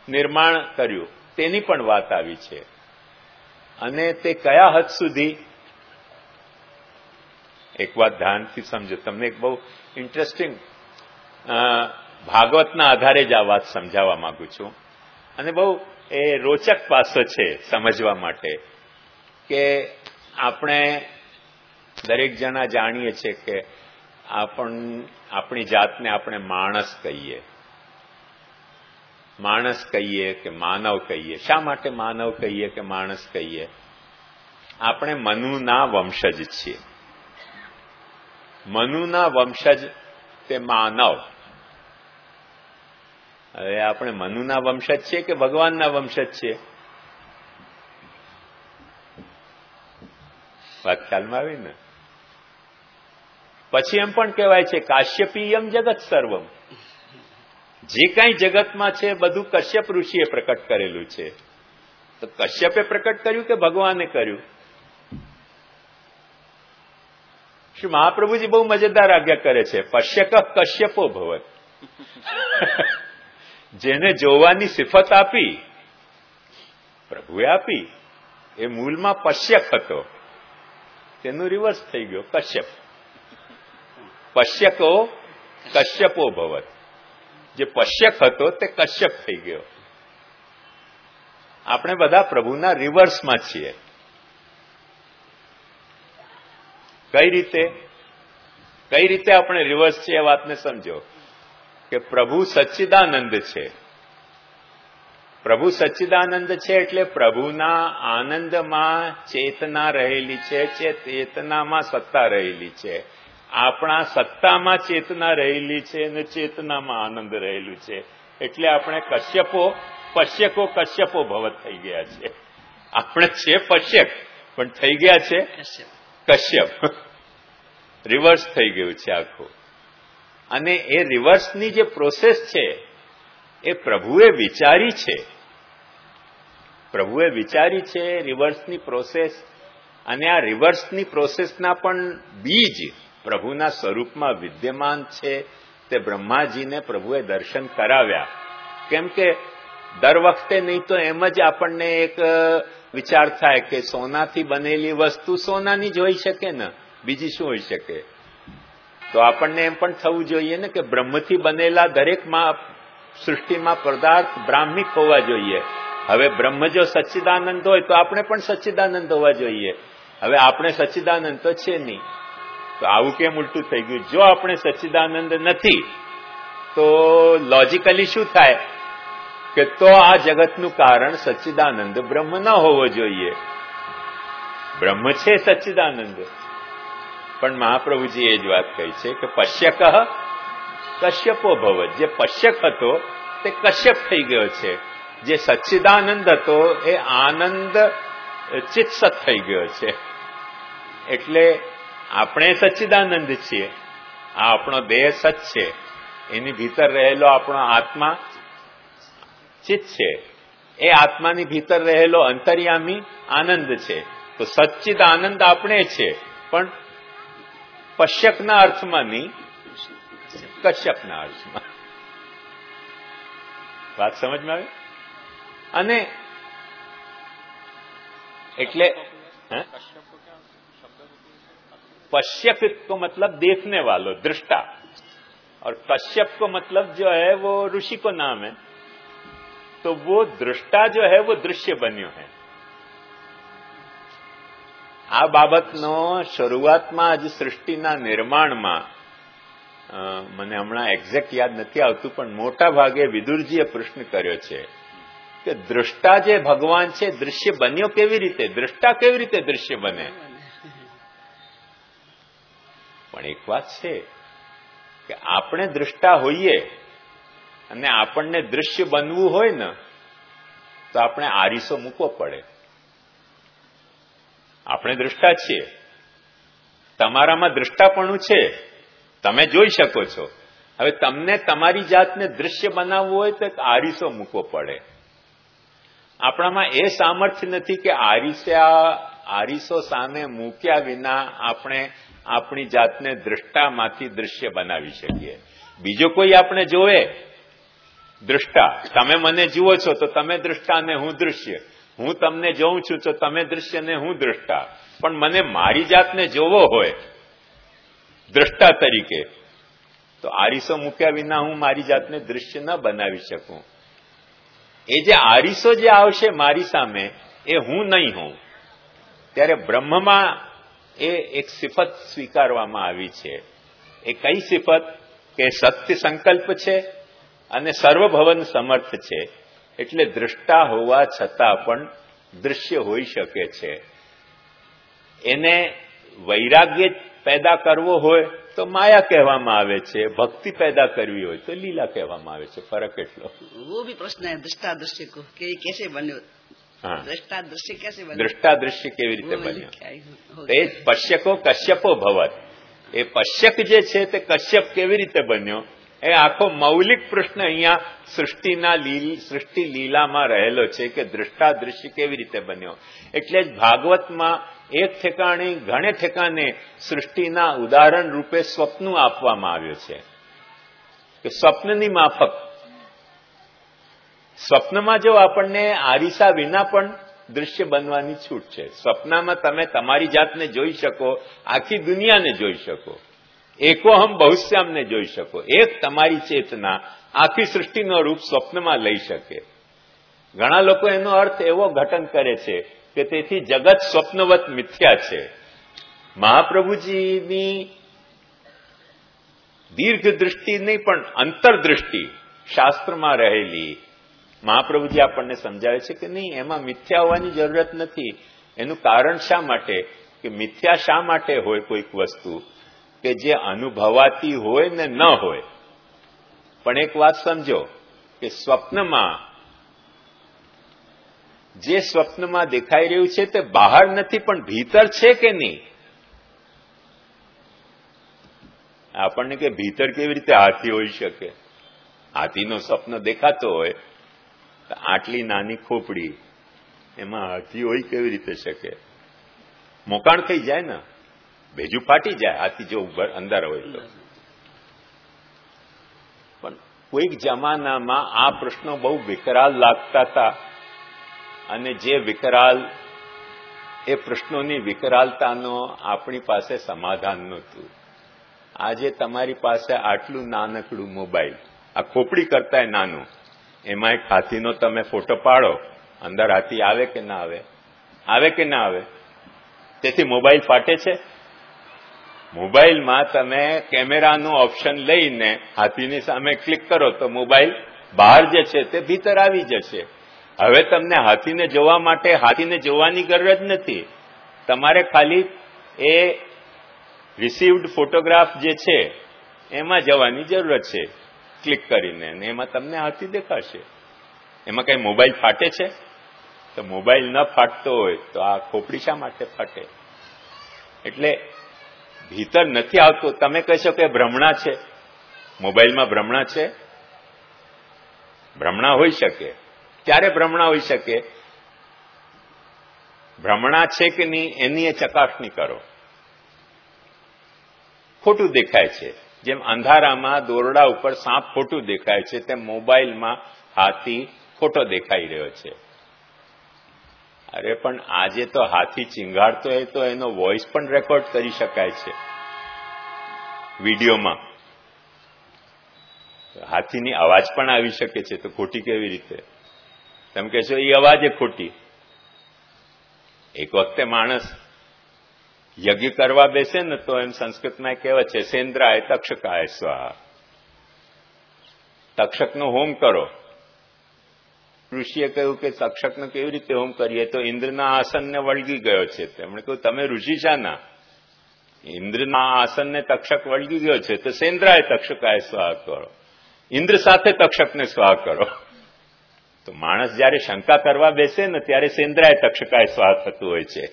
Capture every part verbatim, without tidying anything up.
નિર્માણ કર્યું તેની પણ વાત આવી છે. અને તે કયા હદ સુધી, એક વાત ધ્યાનથી સમજો. તમને એક બહુ ઇન્ટરેસ્ટિંગ ભાગવતના આધારે જ આ વાત સમજાવવા માંગુ છું. અને બહુ એ રોચક પાસો છે સમજવા માટે કે આપણે દરેક જણા જાણીએ છીએ કે આપણ આપણી જાતને આપણે માણસ કહીએ, માણસ કહીએ કે માનવ કહીએ. શા માટે માનવ કહીએ કે માણસ કહીએ? આપણે મનુના વંશજ છીએ. મનુના વંશજ તે માનવ. હવે આપણે મનુના વંશજ છીએ કે ભગવાનના વંશજ છીએ? વાત ખ્યાલમાં આવી ને? પછી એમ પણ કહેવાય છે કાશ્યપીયમ જગત સર્વમ. જે કાંઈ જગતમાં છે બધું કશ્યપ ઋષિએ પ્રકટ કરેલું છે. તો કશ્યપે પ્રકટ કર્યું કે ભગવાને કર્યું? શ્રી મહાપ્રભુજી બહુ મજેદાર આજ્ઞા કરે છે, પશ્યક કશ્યપો ભવત. જેને જોવાની સિફત આપી પ્રભુએ આપી, એ મૂળમાં પશ્યક હતો, તેનું રિવર્સ થઈ ગયો કશ્યપ. પશ્યકો કશ્યપો ભવત. જે પશ્યક હતો તે કશ્યપ થઈ ગયો. આપણે બધા પ્રભુના રિવર્સમાં છીએ. કઈ રીતે કઈ રીતે આપણે રિવર્સ છીએ એ વાતને સમજો કે પ્રભુ સચ્ચિદાનંદ છે. પ્રભુ સચ્ચિદાનંદ છે એટલે પ્રભુના આનંદમાં ચેતના રહેલી છે, ચેતનામાં સત્તા રહેલી છે. આપણા સત્તામાં ચેતના રહેલી છે અને ચેતનામાં આનંદ રહેલું છે. એટલે આપણે કશ્યપો પશ્યકો કશ્યપો ભવત થઈ ગયા છે. આપણે છે પશ્યક પણ થઈ ગયા છે કશ્યપ. રિવર્સ થઈ ગયું છે આખું. અને એ રિવર્સની જે પ્રોસેસ છે એ પ્રભુએ વિચારી છે. પ્રભુએ વિચારી છે રિવર્સની પ્રોસેસ. અને આ રિવર્સની પ્રોસેસના પણ બીજ પ્રભુના સ્વરૂપમાં વિદ્યમાન છે. તે બ્રહ્માજીને પ્રભુએ દર્શન કરાવ્યા. કેમ કે દર વખતે નહીં તો એમ જ આપણને એક વિચાર થાય કે સોનાથી બનેલી વસ્તુ સોનાની જ હોઈ શકે ને, બીજી શું હોઈ શકે? તો આપણને એમ પણ થવું જોઈએ ને કે બ્રહ્મથી બનેલા દરેકમાં સૃષ્ટિમાં પદાર્થ બ્રાહ્મિક હોવા જોઈએ. હવે બ્રહ્મ જો સચ્ચિદાનંદ હોય તો આપણે પણ સચ્ચિદાનંદ હોવા જોઈએ. હવે આપણે સચ્ચિદાનંદ તો છે નહીં, તો આવું કેમ ઉલટું થઈ ગયું? જો આપણે સચ્ચિદાનંદ નથી તો લોજિકલી શું થાય કે તો આ જગતનું કારણ સચ્ચિદાનંદ બ્રહ્મ ન હોવો જોઈએ. બ્રહ્મ છે સચ્ચિદાનંદ. પણ મહાપ્રભુજી એ જ વાત કહી છે કે પશ્યક કશ્યપો ભવત. જે પશ્યક હતો તે કશ્યપ થઈ ગયો છે. જે સચ્ચિદાનંદ હતો એ આનંદ ચિત્સત થઈ ગયો છે. એટલે આપણે સચ્ચિદાનંદ છીએ. આ આપણો દેહ સચ છે, એની ભીતર રહેલો આપણો આત્મા ચિત્ત છે. એ આત્માની ભીતર રહેલો અંતર્યામી આનંદ છે. તો સચ્ચિદ આનંદ આપણે છે, પણ પશ્યકના અર્થમાં નહીં, કશ્યપના અર્થમાં. વાત સમજમાં આવી? અને એટલે पश्यक को मतलब देखने वालों, दृष्टा, और कश्यप को मतलब जो है वो ऋषि को नाम है. तो वो दृष्टा जो है वो दृश्य बन्यो है. આ બાબતનો શરૂઆતમાં જ સૃષ્ટિના નિર્માણમાં મને હમણાં એક્ઝેક્ટ યાદ નથી આવતું, પણ મોટા ભાગે વિદુરજીએ પ્રશ્ન કર્યો છે કે દૃષ્ટા જે ભગવાન છે દૃશ્ય બન્યો કેવી રીતે? દૃષ્ટા કેવી રીતે દૃશ્ય બને? પણ એક વાત છે કે આપણે દૃષ્ટા હોઈએ અને આપણને દૃશ્ય બનવું હોય ને તો આપણે આરીસો મૂકવો પડે. આપણે દૃષ્ટા છીએ, તમારામાં દૃષ્ટાપણું છે, તમે જોઈ શકો છો. હવે તમને તમારી જાતને દૃશ્ય બનાવવું હોય તો એક આરીસો મૂકવો પડે. આપણામાં એ સામર્થ્ય નથી કે આરીસા આરીસો સામે મૂક્યા વિના આપણે આપણી જાતને દૃષ્ટામાંથી દૃશ્ય બનાવી શકીએ. બીજો કોઈ આપણે જોવે, દ્રષ્ટા. તમે મને જુઓ છો તો તમે દ્રષ્ટા ને હું દૃશ્ય. હું તમને જોઉં છું તો તમે દૃશ્ય ને હું દ્રષ્ટા. પણ મને મારી જાતને જોવો હોય દ્રષ્ટા તરીકે તો આરીસો મૂક્યા વિના હું મારી જાતને દૃશ્ય ન બનાવી શકું. એ જે આરીસો જે આવશે મારી સામે એ હું નહીં હોઉં. ત્યારે બ્રહ્મમાં એ એક સિફત સ્વીકારવામાં આવી છે. એ કઈ સિફત? કે સત્ય સંકલ્પ છે અને સર્વભવન સમર્થ છે. એટલે દ્રષ્ટા હોવા છતાં પણ દૃશ્ય હોઈ શકે છે. એને વૈરાગ્ય પેદા કરવો હોય તો માયા કહેવામાં આવે છે, ભક્તિ પેદા કરવી હોય તો લીલા કહેવામાં આવે છે. ફરક એટલો. वो भी प्रश्न है दृष्टा दृश्य को कि कैसे बने. हाँ, दृष्टा दृश्य कैसे बने. दृष्टा दृश्य કેવી રીતે બન્યો? એ પશ્યકો કશ્યપો ભવત. એ પશ્યક જે છે તે કશ્યપ કેવી રીતે બન્યો? એ આખો મૌલિક પ્રશ્ન અહીંયા સૃષ્ટિના લીલ સૃષ્ટિ લીલામાં રહેલો છે કે દૃષ્ટા દૃશ્ય કેવી રીતે બન્યો. એટલે જ ભાગવતમાં એક ઠેકાણે ઘણે ઠેકાણે સૃષ્ટિના ઉદાહરણ રૂપે સ્વપ્નું આપવામાં આવ્યું છે કે સ્વપ્નની માફક. સ્વપ્નમાં જો આપણને આરીસા વિના પણ દૃશ્ય બનવાની છૂટ છે. સ્વપ્નમાં તમે તમારી જાતને જોઈ શકો, આખી દુનિયાને જોઈ શકો, એકોહમ બહુશ્યામને જોઈ શકો. એક તમારી ચેતના આખી સૃષ્ટિનો રૂપ સ્વપ્નમાં લઈ શકે. ઘણા લોકો એનો અર્થ એવો ઘટન કરે છે કે તેથી જગત સ્વપ્નવત મિથ્યા છે. મહાપ્રભુજીની દીર્ઘ દૃષ્ટિ નહીં પણ અંતરદૃષ્ટિ શાસ્ત્રમાં રહેલી મહાપ્રભુજી આપણને સમજાવે છે કે નહીં, એમાં મિથ્યા હોવાની જરૂરત નથી. એનું કારણ શા માટે? કે મિથ્યા શા માટે હોય કોઈક વસ્તુ કે જે અનુભવાતી હોય ને ન હોય. પણ એક વાત સમજો કે સ્વપ્નમાં જે સ્વપ્નમાં દેખાઈ રહ્યું છે તે બહાર નથી પણ ભીતર છે કે નહીં? આપણને કે ભીતર કેવી રીતે હાથી હોઈ શકે? હાથીનો સ્વપ્ન દેખાતો હોય તો આટલી નાની ખોપડી એમાં હાથી હોય કેવી રીતે શકે? મોકાણ થઈ જાય ને, ભેજું ફાટી જાય હાથી જો અંદર હોય તો. પણ કોઈક જમાનામાં આ પ્રશ્નો બહુ વિકરાલ લાગતા હતા અને જે વિકરાલ એ પ્રશ્નોની વિકરાલતાનો આપણી પાસે સમાધાન નહોતું. આજે તમારી પાસે આટલું નાનકડું મોબાઈલ, આ ખોપડી કરતા નાનું, એમાં એક હાથીનો તમે ફોટો પાડો, અંદર હાથી આવે કે ના આવે? આવે કે ના આવે? તેથી મોબાઈલ ફાટે છે? મોબાઈલમાં તમે કેમેરાનું ઓપ્શન લઈને હાથીની સામે ક્લિક કરો તો મોબાઈલ બહાર જે છે તે ભીતર આવી જશે. હવે તમને હાથીને જોવા માટે હાથીને જોવાની જરૂર જ નથી. તમારે ખાલી એ રિસીવ્ડ ફોટોગ્રાફ જે છે એમાં જવાની જરૂરત છે ક્લિક કરીને, અને એમાં તમને હાથી દેખાશે. એમાં કઈ મોબાઈલ ફાટે છે? તો મોબાઈલ ન ફાટતો હોય તો આ ખોપડી શા માટે ફાટે? એટલે ભીતર નથી આવતો. તમે કહેશો કે ભ્રમણા છે, મોબાઈલમાં ભ્રમણા છે? ભ્રમણા હોઈ શકે. ક્યારે ભ્રમણા હોઈ શકે? ભ્રમણા છે કે નહીં એની એ ચકાસણી કરો. ખોટું દેખાય છે, જેમ અંધારામાં દોરડા ઉપર સાપ ખોટું દેખાય છે તેમ મોબાઈલમાં હાથી ખોટો દેખાઈ રહ્યો છે. અરે પણ આજે તો હાથી ચીંગાડતો હોય તો એનો વોઇસ પણ રેકોર્ડ કરી શકાય છે વિડીયોમાં. હાથીની અવાજ પણ આવી શકે છે, તો ખોટી કેવી રીતે? તમે કહેશો એ અવાજ એ ખોટી. એક વખતે માણસ યજ્ઞ કરવા બેસે ને તો એમ સંસ્કૃતમાં કહેવત છે, સેન્દ્રાય તક્ષકાય સ્વાહા. તક્ષકનો હોમ કરો. ઋષિએ કહ્યું કે તક્ષકનો કેવી રીતે હોમ કરીએ? તો ઇન્દ્રના આસનને વળગી ગયો છે. તેમણે કહ્યું તમે ઋષિ શાના? ઇન્દ્રના આસનને તક્ષક વળગી ગયો છે તો સેન્દ્રાય તક્ષકાય સ્વાહા કરો, ઇન્દ્ર સાથે તક્ષકને સ્વાહ કરો. તો માણસ જયારે શંકા કરવા બેસે ને ત્યારે સેન્દ્રાય તક્ષકાય સ્વાહ થતું હોય છે.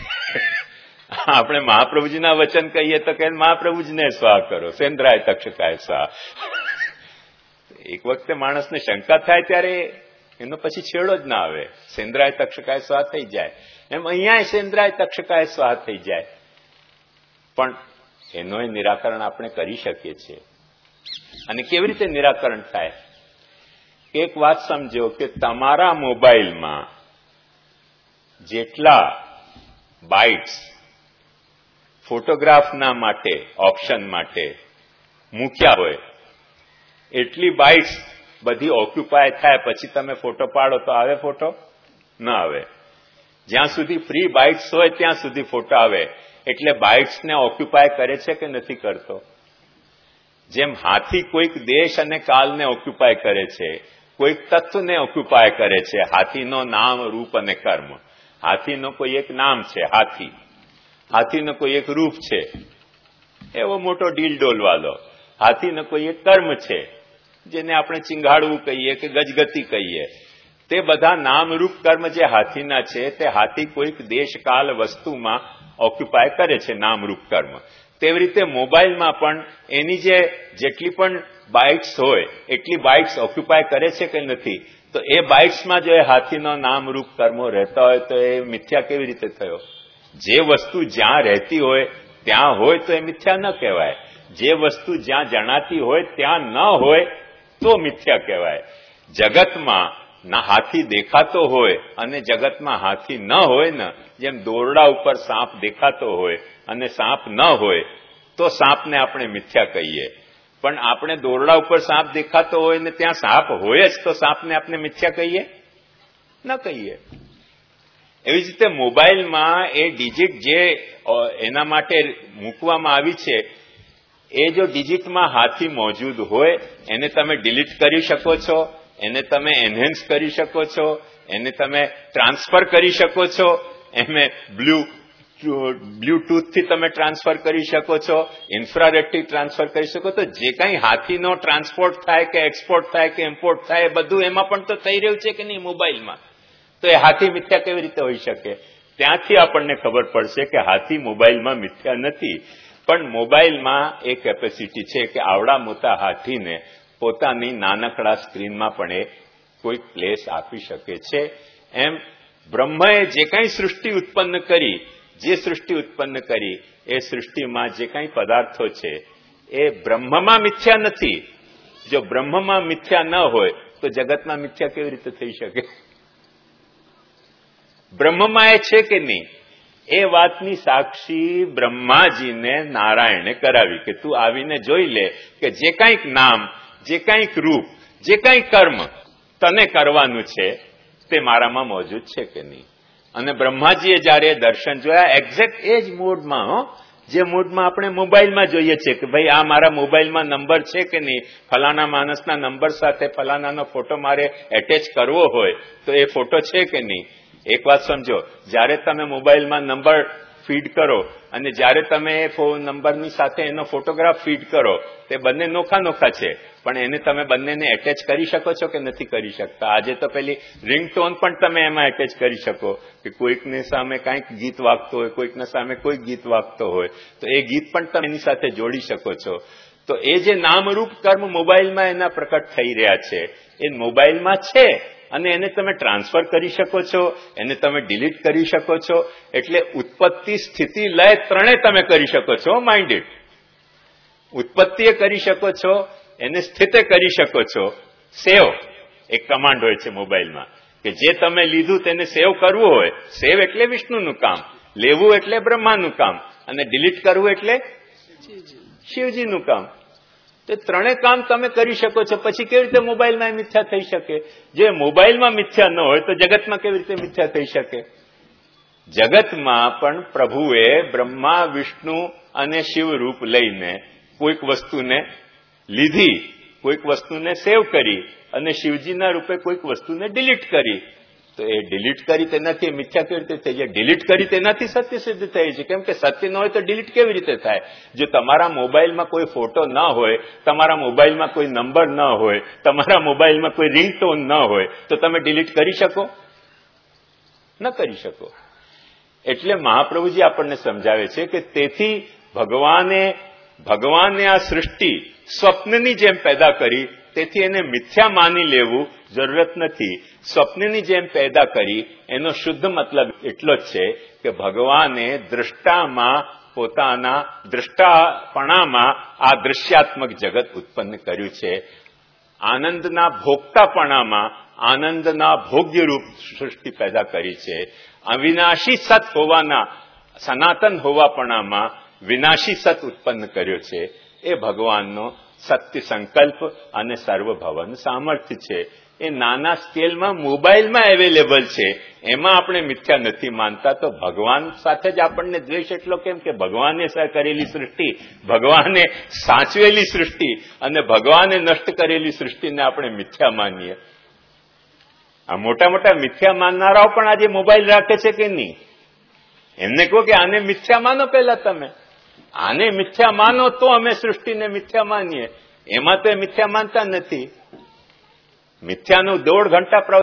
આપણે મહાપ્રભુજીના વચન કહીએ તો કે મહાપ્રભુજીને સ્વાહ કરો, સેન્દ્રાય તક્ષકાય સ્વાહ. એક વખતે માણસને શંકા થાય ત્યારે એનો પછી છેડો જ ના આવે, સેન્દ્રાય તક્ષકાય સ્વાહ થઈ જાય. એમ અહીંયા સેન્દ્રાય તક્ષકાય સ્વાહ થઈ જાય. પણ એનો નિરાકરણ આપણે કરી શકીએ છીએ. અને કેવી રીતે નિરાકરણ થાય? એક વાત સમજો કે તમારા મોબાઈલમાં જેટલા બાઇટ્સ ફોટોગ્રાફના માટે ઓપ્શન માટે મૂક્યા હોય એટલી બાઇટ્સ બધી ઓક્યુપાય થાય પછી તમે ફોટો પાડો તો આવે ફોટો? ન આવે. જ્યાં સુધી ફ્રી બાઇટ્સ હોય ત્યાં સુધી ફોટો આવે. એટલે બાઇટ્સને ઓક્યુપાય કરે છે કે નથી કરતો? જેમ હાથી કોઈક દેશ અને કાલને ઓક્યુપાય કરે છે, કોઈક તત્વને ઓક્યુપાય કરે છે. હાથીનો નામ, રૂપ અને કર્મ. હાથીનો કોઈ એક નામ છે હાથી, હાથીનો કોઈ એક રૂપ છે એવો મોટો ડીલ ડોલવાલો, હાથીનો કોઈ એક કર્મ છે જેને આપણે ચિંગાડવું કહીએ કે ગજગતી કહીએ. તે બધા નામરૂપ કર્મ જે હાથીના છે તે હાથી કોઈક દેશકાલ વસ્તુમાં ઓક્યુપાય કરે છે નામરૂપ કર્મ. તેવી રીતે મોબાઈલમાં પણ એની જે જેટલી પણ બાઇટ્સ હોય એટલી બાઇટ્સ ઓક્યુપાય કરે છે કે નથી? તો એ બાઇટ્સમાં જો એ હાથીનો નામરૂપ કર્મો રહેતા હોય તો એ મિથ્યા કેવી રીતે થયો? જે વસ્તુ જ્યાં રહેતી હોય ત્યાં હોય તો એ મિથ્યા ન કહેવાય. જે વસ્તુ જ્યાં જણાતી હોય ત્યાં ન હોય તો મિથ્યા કહેવાય. જગતમાં ના હાથી દેખાતો હોય અને જગતમાં હાથી ન હોય ને, જેમ દોરડા ઉપર સાપ દેખાતો હોય અને સાપ ન હોય તો સાપને આપણે મિથ્યા કહીએ. પણ આપણે દોરડા ઉપર સાપ દેખાતો હોય ને ત્યાં સાપ હોય જ તો સાપને આપણે મિથ્યા કહીએ? ન કહીએ. એવી જ રીતે મોબાઈલમાં એ ડિજિટ જે એના માટે મૂકવામાં આવી છે એ જો ડિજિટમાં હાથી મોજૂદ હોય એને તમે ડિલીટ કરી શકો છો, એને તમે એનહેન્સ કરી શકો છો, એને તમે ટ્રાન્સફર કરી શકો છો, એને બ્લુ બ્લ્યુટૂથથી તમે ટ્રાન્સફર કરી શકો છો, ઇન્ફ્રારેડથી ટ્રાન્સફર કરી શકો. તો જે કંઈ હાથીનો ટ્રાન્સપોર્ટ થાય કે એક્સપોર્ટ થાય કે ઇમ્પોર્ટ થાય એ બધું એમાં પણ તો થઈ રહ્યું છે કે નહીં મોબાઈલમાં? તો એ હાથી મિથ્યા કેવી રીતે હોઈ શકે? ત્યાંથી આપણને ખબર પડશે કે હાથી મોબાઈલમાં મિથ્યા નથી. પણ મોબાઈલમાં એ કેપેસિટી છે કે આવડા મોટા હાથીને પોતાની નાનકડા સ્ક્રીનમાં પણ એ કોઈક પ્લેસ આપી શકે છે. એમ બ્રહ્મએ જે કંઈ સૃષ્ટિ ઉત્પન્ન કરી, જે સૃષ્ટિ ઉત્પન્ન કરી એ સૃષ્ટિમાં જે કંઈ પદાર્થો છે એ બ્રહ્મમાં મિથ્યા નથી. જો બ્રહ્મમાં મિથ્યા ન હોય તો જગતમાં મિથ્યા કેવી રીતે થઈ શકે? બ્રહ્મમાં એ છે કે નહીં એ વાતની સાક્ષી બ્રહ્માજીને નારાયણે કરાવી કે તું આવીને જોઈ લે કે જે કંઈક નામ, જે કંઈક રૂપ, જે કંઈક કર્મ તને કરવાનું છે તે મારામાં મોજૂદ છે કે નહીં? અને બ્રહ્માજીએ જયારે દર્શન જોયા એક્ઝેક્ટ એ જ મૂડમાં, હો જે મૂડમાં આપણે મોબાઈલમાં જોઈએ છીએ કે ભાઈ આ મારા મોબાઈલમાં નંબર છે કે નહીં, ફલાણા માણસના નંબર સાથે ફલાણાનો ફોટો મારે એટેચ કરવો હોય તો એ ફોટો છે કે નહીં? એક વાત સમજો, જ્યારે તમે મોબાઈલમાં નંબર ફીડ કરો અને જ્યારે તમે એ નંબરની સાથે એનો ફોટોગ્રાફ ફીડ કરો તે બંને નોખા નોખા છે, પણ એને તમે બંનેને એટેચ કરી શકો છો કે નથી કરી શકતા? આજે તો પેલી રિંગટોન પણ તમે એમાં એટેચ કરી શકો કે કોઈકની સામે કંઈક ગીત વાગતો હોય, કોઈકના સામે કોઈ ગીત વાગતો હોય તો એ ગીત પણ તમે એની સાથે જોડી શકો છો. તો એ જે નામરૂપ કર્મ મોબાઈલમાં એના પ્રકટ થઈ રહ્યા છે એ મોબાઈલમાં છે અને એને તમે ટ્રાન્સફર કરી શકો છો, એને તમે ડિલીટ કરી શકો છો. એટલે ઉત્પત્તિ, સ્થિતિ, લય ત્રણેય તમે કરી શકો છો. માઇન્ડેડ ઉત્પત્તિએ કરી શકો છો, એને સ્થિતે કરી શકો છો. સેવ એક કમાન્ડ હોય છે મોબાઈલમાં કે જે તમે લીધું તેને સેવ કરવું હોય, સેવ એટલે વિષ્ણુનું કામ, લેવું એટલે બ્રહ્માનું કામ અને ડિલીટ કરવું એટલે શિવજીનું કામ. તો ત્રણેય કામ તમે કરી શકો છો. પછી કેવી રીતે મોબાઈલમાં મિથ્યા થઈ શકે? જો મોબાઈલમાં મિથ્યા ન હોય તો જગતમાં કેવી રીતે મિથ્યા થઈ શકે? જગતમાં પણ પ્રભુએ બ્રહ્મા, વિષ્ણુ અને શિવ રૂપ લઈને કોઈક વસ્તુને લીધી, કોઈક વસ્તુને સેવ કરી અને શિવજીના રૂપે કોઈક વસ્તુને ડિલીટ કરી. તો એ ડિલીટ કરી તેનાથી મિથ્યા કેવી રીતે થઈ જાય? ડિલીટ કરી તેનાથી સત્ય સિદ્ધ થઈ છે. કેમ કે સત્ય ન હોય તો ડિલીટ કેવી રીતે થાય? જો તમારા મોબાઈલમાં કોઈ ફોટો ન હોય, તમારા મોબાઈલમાં કોઈ નંબર ન હોય, તમારા મોબાઈલમાં કોઈ રિંગટોન ન હોય તો તમે ડિલીટ કરી શકો? ન કરી શકો. એટલે મહાપ્રભુજી આપણને સમજાવે છે કે તેથી ભગવાને ભગવાને આ સૃષ્ટિ સ્વપ્નની જેમ પેદા કરી, તેથી એને મિથ્યા માની લેવું જરૂરત નથી. સ્વપ્નની જેમ પેદા કરી એનો શુદ્ધ મતલબ એટલો જ છે કે ભગવાને દ્રષ્ટામાં, પોતાના દ્રષ્ટાપણામાં આ દૃશ્યાત્મક જગત ઉત્પન્ન કર્યું છે. આનંદના ભોગતાપણામાં આનંદના ભોગ્યરૂપ સૃષ્ટિ પેદા કરી છે. અવિનાશી સત હોવાના સનાતન હોવાપણામાં વિનાશી સત ઉત્પન્ન કર્યો છે. એ ભગવાનનો સત્ય સંકલ્પ અને સર્વભવન સામર્થ્ય છે. એ નાના સ્કેલમાં મોબાઈલમાં અવેલેબલ છે. એમાં આપણે મિથ્યા નથી માનતા. તો ભગવાન સાથે જ આપણને દ્વેષ એટલો કેમ કે ભગવાને કરેલી સૃષ્ટિ, ભગવાને સાચવેલી સૃષ્ટિ અને ભગવાને નષ્ટ કરેલી સૃષ્ટિને આપણે મિથ્યા માનીએ. આ મોટા મોટા મિથ્યા માનનારાઓ પણ આજે મોબાઈલ રાખે છે કે નહીં? એમને કહો કે આને મિથ્યા માનો. પહેલા તમે આને મિથ્યા માનો તો અમે સૃષ્ટિને મિથ્યા માનીએ. એમાં તો એ મિથ્યા માનતા નથી. મિથ્યાનું દોઢ ઘંટા